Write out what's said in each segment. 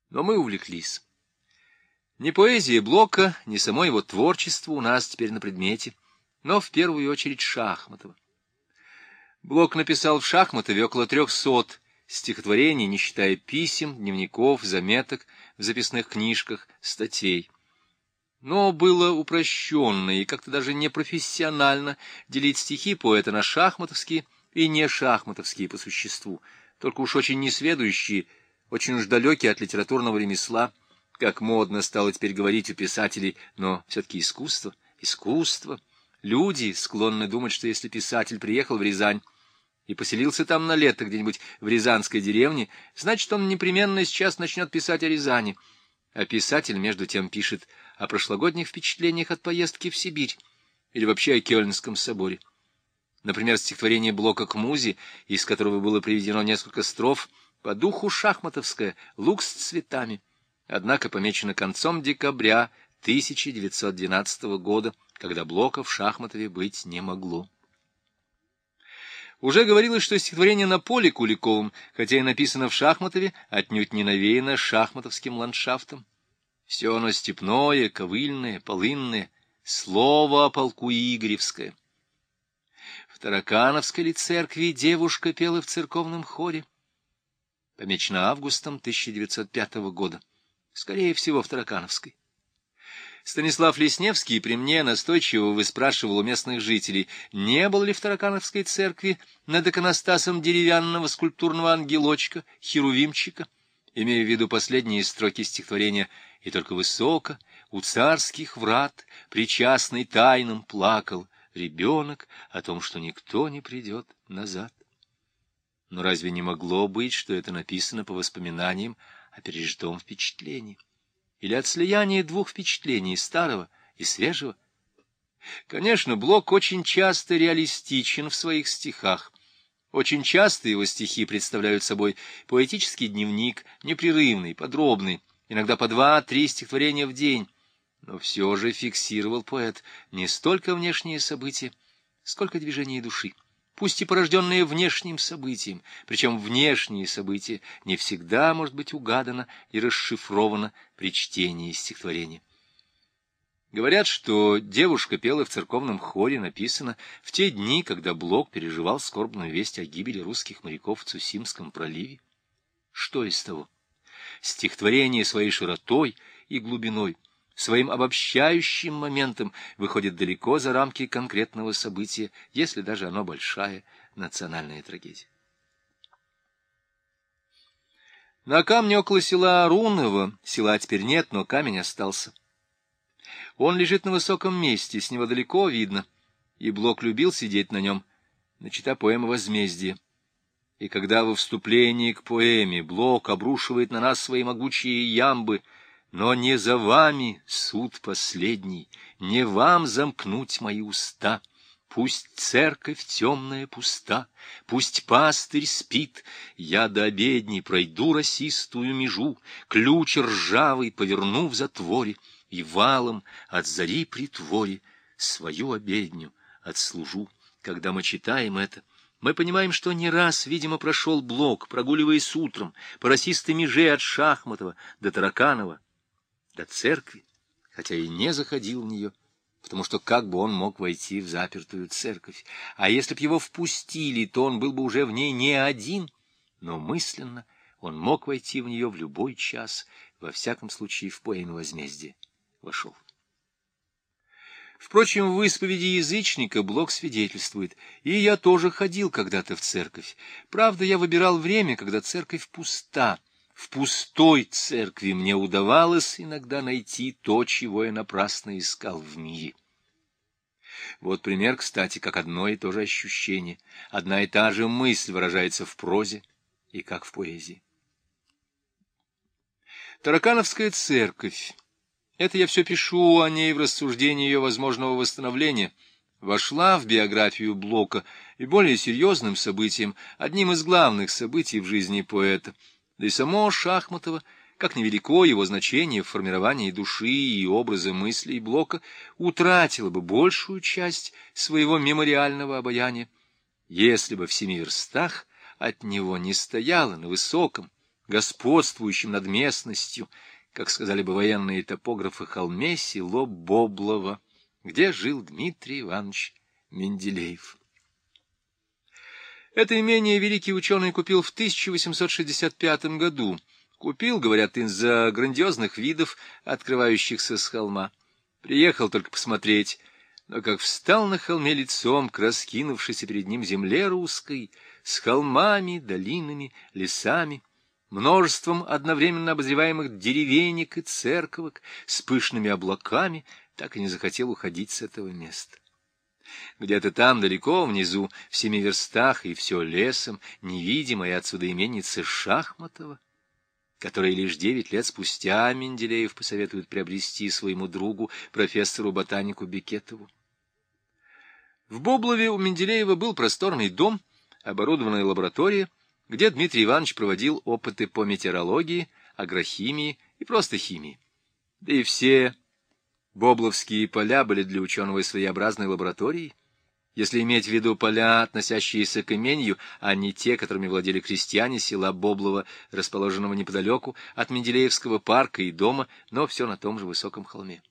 Но мы увлеклись. Ни поэзия Блока, ни само его творчество у нас теперь на предмете, но в первую очередь Шахматова. Блок написал в Шахматове около 300 стихотворений, не считая писем, дневников, заметок в записных книжках, статей. Но было упрощенно и как-то даже непрофессионально делить стихи поэта на шахматовские и не шахматовские по существу, только уж очень несведущие, очень уж далекие от литературного ремесла, как модно стало теперь говорить у писателей, но все-таки искусство, искусство. Люди склонны думать, что если писатель приехал в Рязань и поселился там на лето где-нибудь в рязанской деревне, значит, он непременно сейчас начнет писать о Рязани. А писатель, между тем, пишет о прошлогодних впечатлениях от поездки в Сибирь или вообще о Кёльнском соборе. Например, стихотворение Блока к Музе, из которого было приведено несколько строф, по духу шахматовское, лук с цветами, однако помечено концом декабря 1912 года, когда Блока в Шахматове быть не могло. Уже говорилось, что стихотворение на поле Куликовым, хотя и написано в Шахматове, отнюдь не навеяно шахматовским ландшафтом. Все оно степное, ковыльное, полынное, слово о полку Игоревское. В Таракановской ли церкви девушка пела в церковном хоре? Помечено августом 1905 года. Скорее всего, в Таракановской. Станислав Лесневский при мне настойчиво выспрашивал у местных жителей, не было ли в Таракановской церкви над иконостасом деревянного скульптурного ангелочка, херувимчика, имея в виду последние строки стихотворения «И только высоко, у царских врат, причастный тайнам плакал ребенок о том, что никто не придет назад». Но разве не могло быть, что это написано по воспоминаниям о пережитом впечатлении? Или от слияния двух впечатлений, старого и свежего? Конечно, Блок очень часто реалистичен в своих стихах. Очень часто его стихи представляют собой поэтический дневник, непрерывный, подробный, иногда по 2-3 стихотворения в день. Но все же фиксировал поэт не столько внешние события, сколько движение души, пусть и порожденные внешним событием, причем внешние события не всегда может быть угадано и расшифровано при чтении стихотворения. Говорят, что девушка пела в церковном хоре, написано в те дни, когда Блок переживал скорбную весть о гибели русских моряков в Цусимском проливе. Что из того? Стихотворение своей широтой и глубиной, своим обобщающим моментом выходит далеко за рамки конкретного события, если даже оно большая национальная трагедия. На камне около села Руново, села теперь нет, но камень остался. Он лежит на высоком месте, с него далеко видно, и Блок любил сидеть на нем, начата поэма «Возмездие». И когда во вступлении к поэме Блок обрушивает на нас свои могучие ямбы, но не за вами суд последний, не вам замкнуть мои уста. Пусть церковь темная пуста, пусть пастырь спит, я до обедни пройду росистую межу, ключ ржавый поверну в затворе, и валом от зари притворе свою обедню отслужу. Когда мы читаем это, мы понимаем, что не раз, видимо, прошел Блок, прогуливаясь утром по росистой меже от Шахматова до Тараканова, до церкви, хотя и не заходил в нее, потому что как бы он мог войти в запертую церковь, а если б его впустили, то он был бы уже в ней не один, но мысленно он мог войти в нее в любой час, во всяком случае в поэме «Возмездие» вошел. Впрочем, в исповеди язычника Блок свидетельствует, и я тоже ходил когда-то в церковь. Правда, я выбирал время, когда церковь пуста. В пустой церкви мне удавалось иногда найти то, чего я напрасно искал в мире. Вот пример, кстати, как одно и то же ощущение, одна и та же мысль выражается в прозе и как в поэзии. Таракановская церковь. Это я все пишу о ней в рассуждении ее возможного восстановления. Вошла в биографию Блока и более серьезным событием, одним из главных событий в жизни поэта. Да и само Шахматово, как невелико его значение в формировании души и образа мыслей Блока, утратило бы большую часть своего мемориального обаяния, если бы в 7 верстах от него не стояла на высоком, господствующем над местностью, как сказали бы военные топографы, холме село Боблово, где жил Дмитрий Иванович Менделеев. Это имение великий ученый купил в 1865 году. Купил, говорят, из-за грандиозных видов, открывающихся с холма. Приехал только посмотреть, но как встал на холме лицом к раскинувшейся перед ним земле русской, с холмами, долинами, лесами, множеством одновременно обозреваемых деревенек и церковок, с пышными облаками, так и не захотел уходить с этого места. Где-то там, далеко внизу, в 7 верстах, и все лесом, невидимая отсюда именница Шахматова, которой лишь 9 лет спустя Менделеев посоветует приобрести своему другу, профессору-ботанику Бекетову. В Боблове у Менделеева был просторный дом, оборудованная лаборатория, где Дмитрий Иванович проводил опыты по метеорологии, агрохимии и просто химии. Да и все Бобловские поля были для ученого своеобразной лабораторией, если иметь в виду поля, относящиеся к имению, а не те, которыми владели крестьяне села Боблово, расположенного неподалеку от Менделеевского парка и дома, но все на том же высоком холме.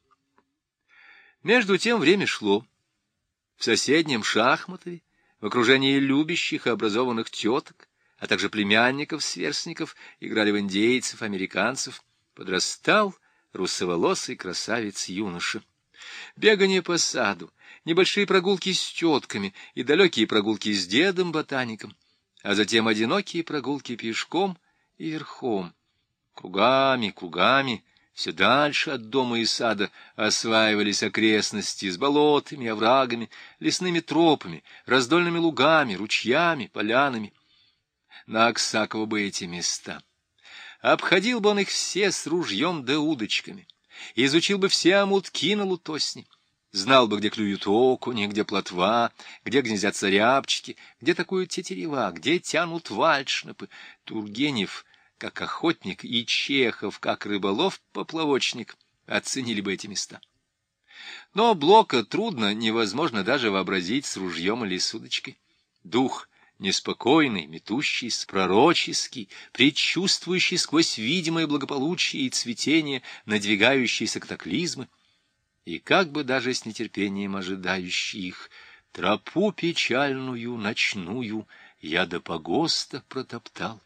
Между тем время шло. В соседнем Шахматове, в окружении любящих и образованных теток, а также племянников-сверстников, играли в индейцев, американцев, подрастал русоволосый красавец-юноша. Бегание по саду, небольшие прогулки с тетками и далекие прогулки с дедом-ботаником, а затем одинокие прогулки пешком и верхом. Кругами, кругами, все дальше от дома и сада осваивались окрестности с болотами, оврагами, лесными тропами, раздольными лугами, ручьями, полянами. На Аксакова бы эти места. Обходил бы он их все с ружьем да удочками, изучил бы все омутки на Лутосне, знал бы, где клюют окуни, где плотва, где гнездятся рябчики, где такуют тетерева, где тянут вальшнепы. Тургенев, как охотник, и Чехов, как рыболов-поплавочник, оценили бы эти места. Но Блока трудно, невозможно даже вообразить с ружьем или с удочкой. Дух неспокойный, метущийся, пророческий, предчувствующий сквозь видимое благополучие и цветение надвигающиеся катаклизмы, и как бы даже с нетерпением ожидающий их, тропу печальную ночную я до погоста протоптал.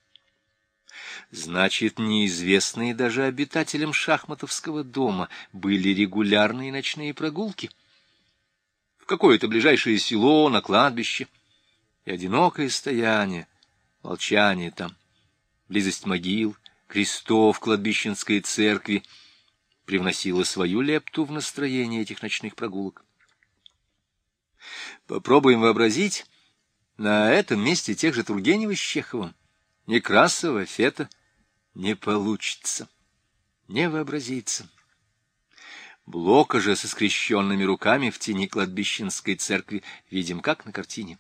Значит, неизвестные даже обитателям Шахматовского дома были регулярные ночные прогулки в какое-то ближайшее село, на кладбище, и одинокое стояние, молчание там, близость могил, крестов кладбищенской церкви привносило свою лепту в настроение этих ночных прогулок. Попробуем вообразить на этом месте тех же Тургенева с Чеховым, Некрасова, Фета. Не получится, не вообразится. Блока же со скрещенными руками в тени кладбищенской церкви видим, как на картине.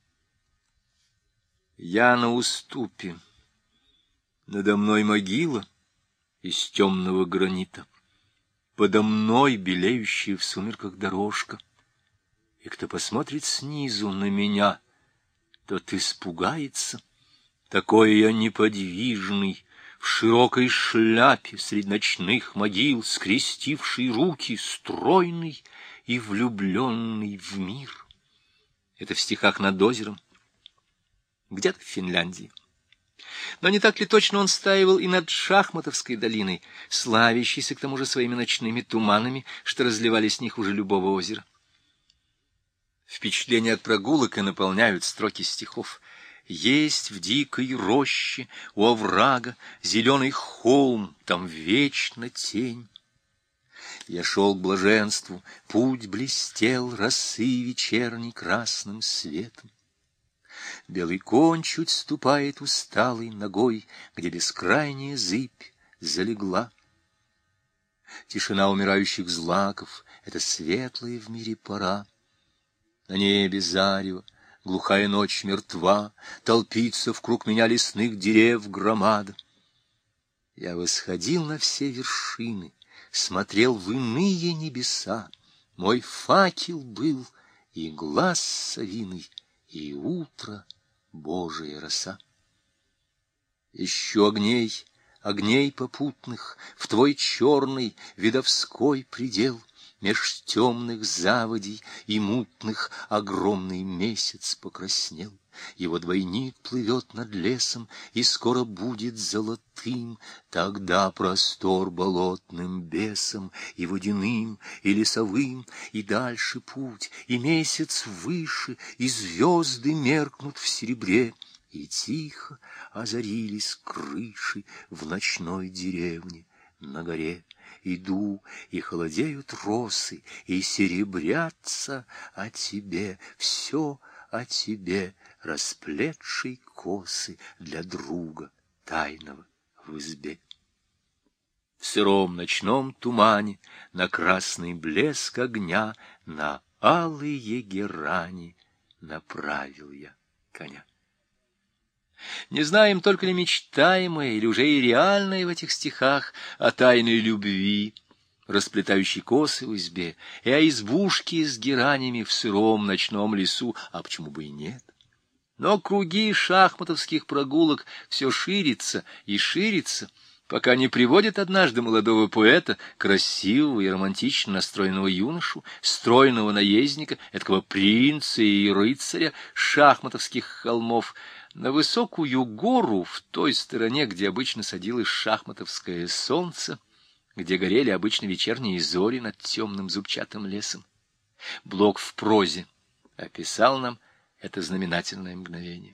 Я на уступе, надо мной могила из темного гранита, подо мной белеющая в сумерках дорожка, и кто посмотрит снизу на меня, тот испугается. Такой я неподвижный, в широкой шляпе среди ночных могил, скрестивший руки, стройный и влюбленный в мир. Это в стихах над озером, где-то в Финляндии. Но не так ли точно он стаивал и над Шахматовской долиной, славящейся к тому же своими ночными туманами, что разливались с них уже любого озера? Впечатления от прогулок и наполняют строки стихов. Есть в дикой роще у оврага зеленый холм, там вечно тень. Я шел к блаженству, путь блестел росы вечерней красным светом. Белый конь чуть ступает усталой ногой, где бескрайняя зыбь залегла. Тишина умирающих злаков — это светлая в мире пора. На небе зарево, глухая ночь мертва, толпится вкруг меня лесных дерев громада. Я восходил на все вершины, смотрел в иные небеса. Мой факел был и глаз совиный, и утро Божия роса. Еще огней, огней попутных, в твой черный видовской предел, меж темных заводей и мутных огромный месяц покраснел. Его двойник плывет над лесом и скоро будет золотым. Тогда простор болотным бесом и водяным, и лесовым, и дальше путь, и месяц выше, и звезды меркнут в серебре, и тихо озарились крыши в ночной деревне на горе. Иду, и холодеют росы, и серебрятся о тебе, все о тебе, расплетшей косы для друга тайного в избе. В сыром ночном тумане, на красный блеск огня, на алые герани направил я коня. Не знаем, только ли мечтаемое или уже и реальное в этих стихах о тайной любви, расплетающей косы в избе, и о избушке с геранями в сыром ночном лесу, а почему бы и нет? Но круги шахматовских прогулок все ширится и ширится, пока не приводит однажды молодого поэта, красивого и романтично настроенного юношу, стройного наездника, этакого принца и рыцаря шахматовских холмов, на высокую гору в той стороне, где обычно садилось шахматовское солнце, где горели обычно вечерние зори над темным зубчатым лесом. Блок в прозе описал нам это знаменательное мгновение.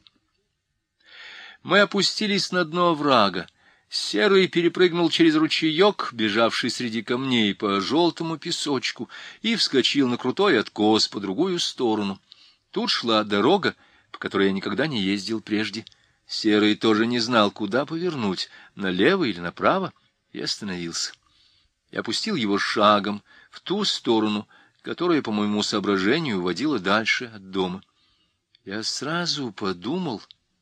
Мы опустились на дно оврага. Серый перепрыгнул через ручеек, бежавший среди камней по желтому песочку, и вскочил на крутой откос по другую сторону. Тут шла дорога, по которой я никогда не ездил прежде. Серый тоже не знал, куда повернуть, налево или направо, и остановился. Я пустил его шагом в ту сторону, которая, по моему соображению, водила дальше от дома. Я сразу подумал,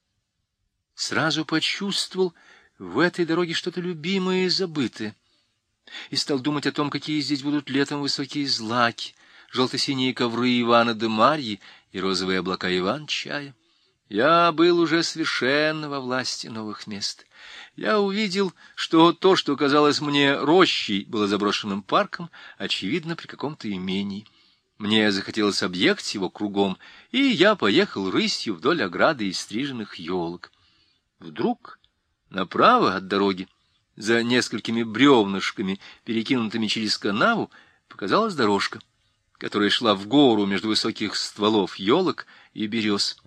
сразу почувствовал в этой дороге что-то любимое и забытое, и стал думать о том, какие здесь будут летом высокие злаки, желто-синие ковры Ивана да Марьи и розовые облака Иван-чая. Я был уже совершенно во власти новых мест. Я увидел, что то, что казалось мне рощей, было заброшенным парком, очевидно, при каком-то имении. Мне захотелось объехать его кругом, и я поехал рысью вдоль ограды из стриженных елок. Вдруг направо от дороги, за несколькими бревнышками, перекинутыми через канаву, показалась дорожка, которая шла в гору между высоких стволов елок и берез.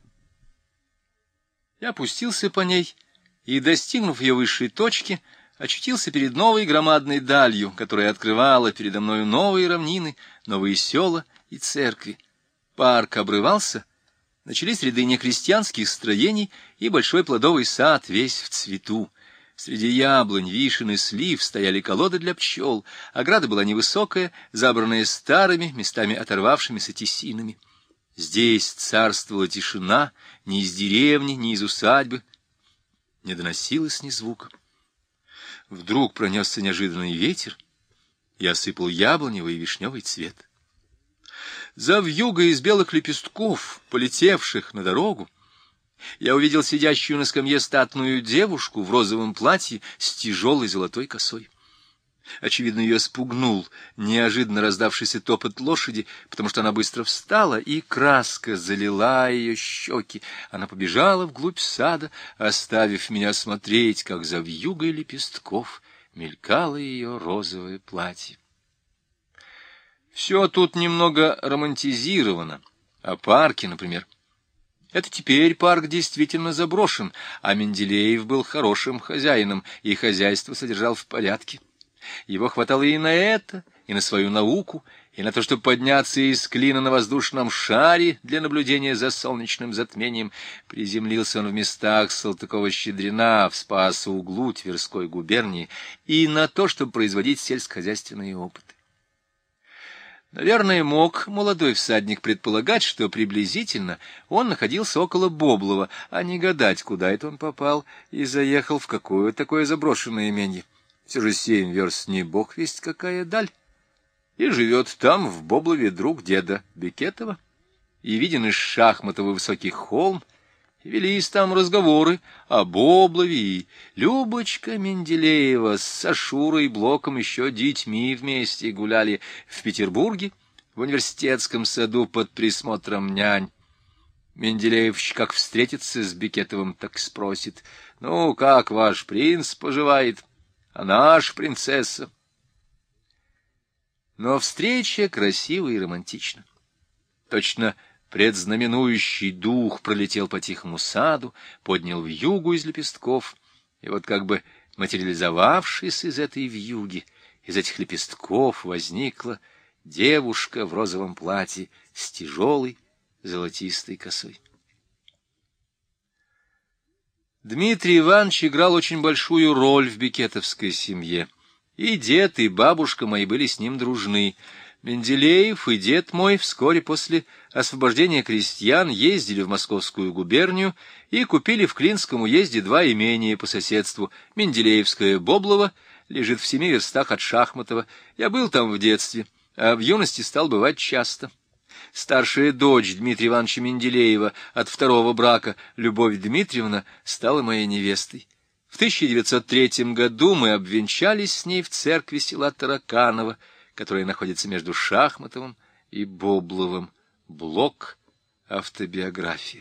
Я опустился по ней и, достигнув ее высшей точки, очутился перед новой громадной далью, которая открывала передо мною новые равнины, новые села и церкви. Парк обрывался, начались ряды некрестьянских строений и большой плодовый сад, весь в цвету. Среди яблонь, вишен и слив стояли колоды для пчел, ограда была невысокая, забранная старыми, местами оторвавшимися тесинами. Здесь царствовала тишина, ни из деревни, ни из усадьбы не доносилось ни звука. Вдруг пронесся неожиданный ветер и осыпал яблоневый и вишневый цвет. За вьюгой из белых лепестков, полетевших на дорогу, я увидел сидящую на скамье статную девушку в розовом платье с тяжелой золотой косой. Очевидно, ее спугнул неожиданно раздавшийся топот лошади, потому что она быстро встала, и краска залила ее щеки. Она побежала вглубь сада, оставив меня смотреть, как за вьюгой лепестков мелькало ее розовое платье. Все тут немного романтизировано. О парке, например. Это теперь парк действительно заброшен, а Менделеев был хорошим хозяином, и хозяйство содержал в порядке. Его хватало и на это, и на свою науку, и на то, чтобы подняться из клина на воздушном шаре для наблюдения за солнечным затмением. Приземлился он в местах Салтыкова-Щедрина, в Спасо-Углу Тверской губернии, и на то, чтобы производить сельскохозяйственные опыты. Наверное, мог молодой всадник предполагать, что приблизительно он находился около Боблова, а не гадать, куда это он попал и заехал в какое такое заброшенное именье. Все же 7 верст не бог весть какая даль. И живет там, в Боблове, друг деда Бекетова. И виден из Шахматова высокий холм, и велись там разговоры об облаве, и Любочка Менделеева с Ашурой Блоком еще детьми вместе гуляли в Петербурге, в университетском саду под присмотром нянь. Менделеев как встретится с Бекетовым, так спросит: «Ну, как ваш принц поживает, а наша принцесса?» Но встреча красива и романтична. Точно предзнаменующий дух пролетел по тихому саду, поднял вьюгу из лепестков, и вот как бы материализовавшись из этой вьюги, из этих лепестков, возникла девушка в розовом платье с тяжелой золотистой косой. Дмитрий Иванович играл очень большую роль в бекетовской семье. И дед, и бабушка мои были с ним дружны. Менделеев и дед мой вскоре после освобождения крестьян ездили в Московскую губернию и купили в Клинском уезде 2 имения по соседству. Менделеевское Боблово лежит в 7 верстах от Шахматова. Я был там в детстве, а в юности стал бывать часто. Старшая дочь Дмитрия Ивановича Менделеева от 2-го брака, Любовь Дмитриевна, стала моей невестой. В 1903 году мы обвенчались с ней в церкви села Тараканово, которая находится между Шахматовым и Бобловым. Блок «Автобиография».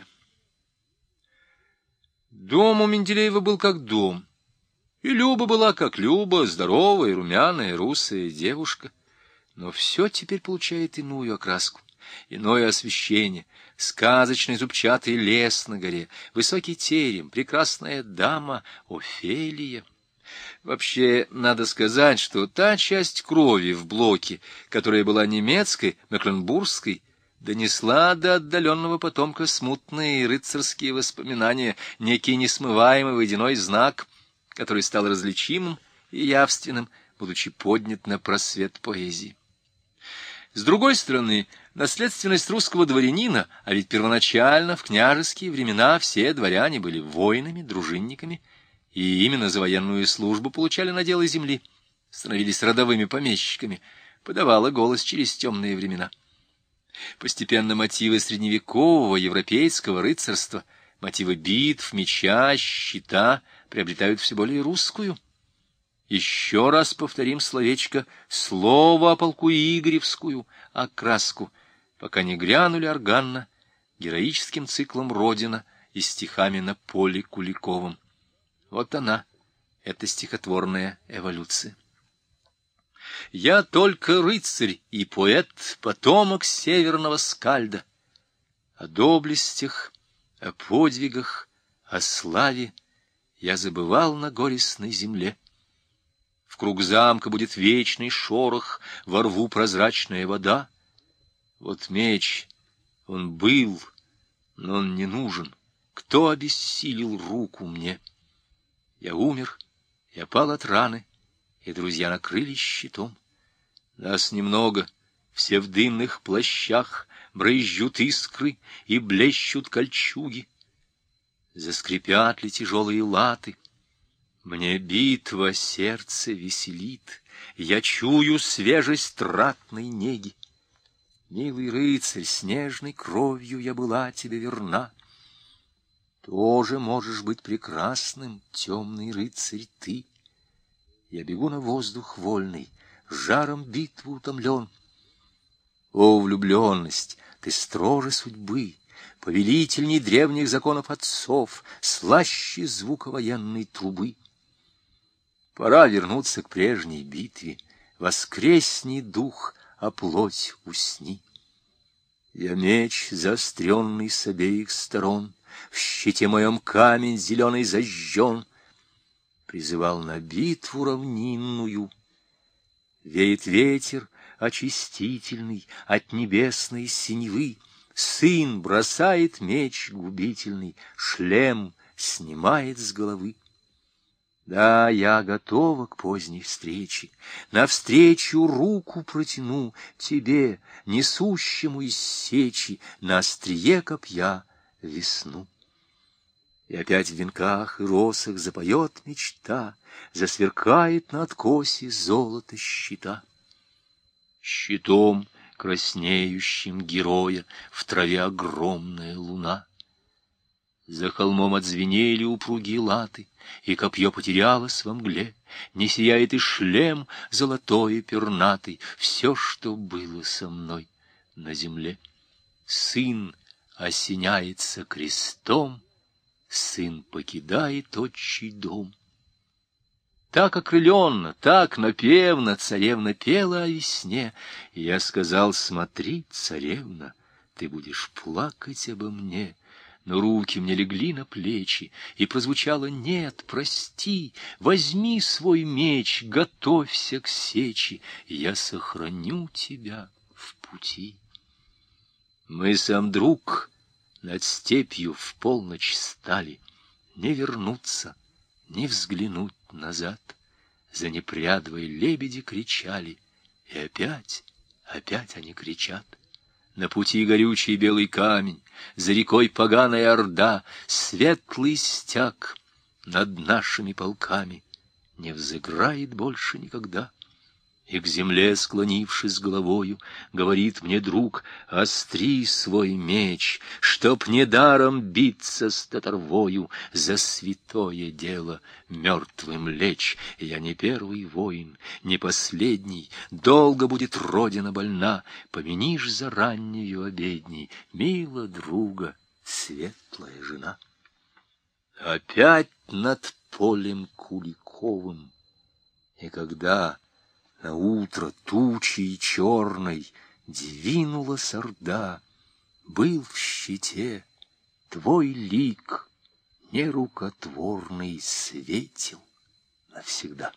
Дом у Менделеева был как дом, и Люба была как Люба, здоровая, румяная, русая девушка. Но все теперь получает иную окраску, иное освещение, сказочный зубчатый лес на горе, высокий терем, прекрасная дама Офелия. Вообще, надо сказать, что та часть крови в Блоке, которая была немецкой, мекленбургской, донесла до отдаленного потомка смутные рыцарские воспоминания, некий несмываемый водяной знак, который стал различимым и явственным, будучи поднят на просвет поэзии. С другой стороны, наследственность русского дворянина, а ведь первоначально в княжеские времена все дворяне были воинами, дружинниками, и именно за военную службу получали наделы земли, становились родовыми помещиками, подавала голос через темные времена. Постепенно мотивы средневекового европейского рыцарства, мотивы битв, меча, щита приобретают все более русскую. Еще раз повторим словечко «слово о полку Игоревскую», окраску, пока не грянули органно героическим циклом «Родина» и стихами на поле Куликовым. Вот она, эта стихотворная эволюция. Я только рыцарь и поэт, потомок северного скальда. О доблестях, о подвигах, о славе я забывал на горестной земле. В круг замка будет вечный шорох, во рву прозрачная вода. Вот меч, он был, но он не нужен. Кто обессилил руку мне? Я умер, я пал от раны, и друзья накрылись щитом. Нас немного, все в дымных плащах, брызжут искры и блещут кольчуги. Заскрипят ли тяжелые латы? Мне битва сердце веселит, я чую свежесть ратной неги. Милый рыцарь, с нежной кровью я была тебе верна. Тоже можешь быть прекрасным, темный рыцарь, ты. Я бегу на воздух вольный, жаром битвы утомлен. О, влюбленность, ты строже судьбы, повелительней древних законов отцов, слаще звука военной трубы. Пора вернуться к прежней битве, воскресни дух, а плоть усни. Я меч, заостренный с обеих сторон, в щите моем камень зеленый зажжен, призывал на битву равнинную. Веет ветер очистительный от небесной синевы, сын бросает меч губительный, шлем снимает с головы. Да, я готова к поздней встрече, навстречу руку протяну тебе, несущему из сечи на острие копья весну. И опять в венках и росах запоет мечта, засверкает на откосе золото щита. Щитом краснеющим героя в траве огромная луна. За холмом отзвенели упругие латы, и копье потерялось во мгле. Не сияет и шлем золотой и пернатый, все, что было со мной на земле. Сын осеняется крестом, сын покидает отчий дом. Так окрыленно, так напевно царевна пела о весне, и я сказал: смотри, царевна, ты будешь плакать обо мне. Но руки мне легли на плечи, и прозвучало: нет, прости, возьми свой меч, готовься к сечи, я сохраню тебя в пути. Мы сам друг над степью в полночь стали, не вернуться, не взглянуть назад. За непрядвой лебеди кричали, и опять они кричат. На пути горючий белый камень, за рекой поганая орда, светлый стяг над нашими полками не взыграет больше никогда. И к земле, склонившись головою, говорит мне друг: остри свой меч, чтоб недаром биться с татарвою, за святое дело мертвым лечь. Я не первый воин, не последний, долго будет родина больна, помянишь за раннюю обедней, мила друга, светлая жена. Опять над полем Куликовым, и когда наутро тучей черной двинулась орда, был в щите твой лик нерукотворный, светил навсегда.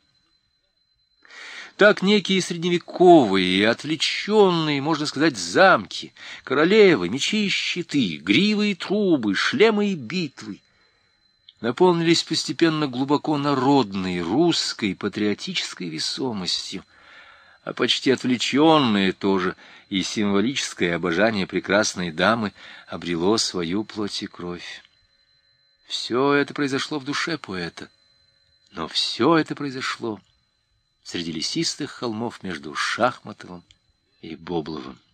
Так некие средневековые и отвлеченные, можно сказать, замки, королевы, мечи и щиты, гривы и трубы, шлемы и битвы наполнились постепенно глубоко народной, русской, патриотической весомостью, а почти отвлеченное тоже и символическое обожание прекрасной дамы обрело свою плоть и кровь. Все это произошло в душе поэта, но все это произошло среди лесистых холмов между Шахматовым и Бобловым.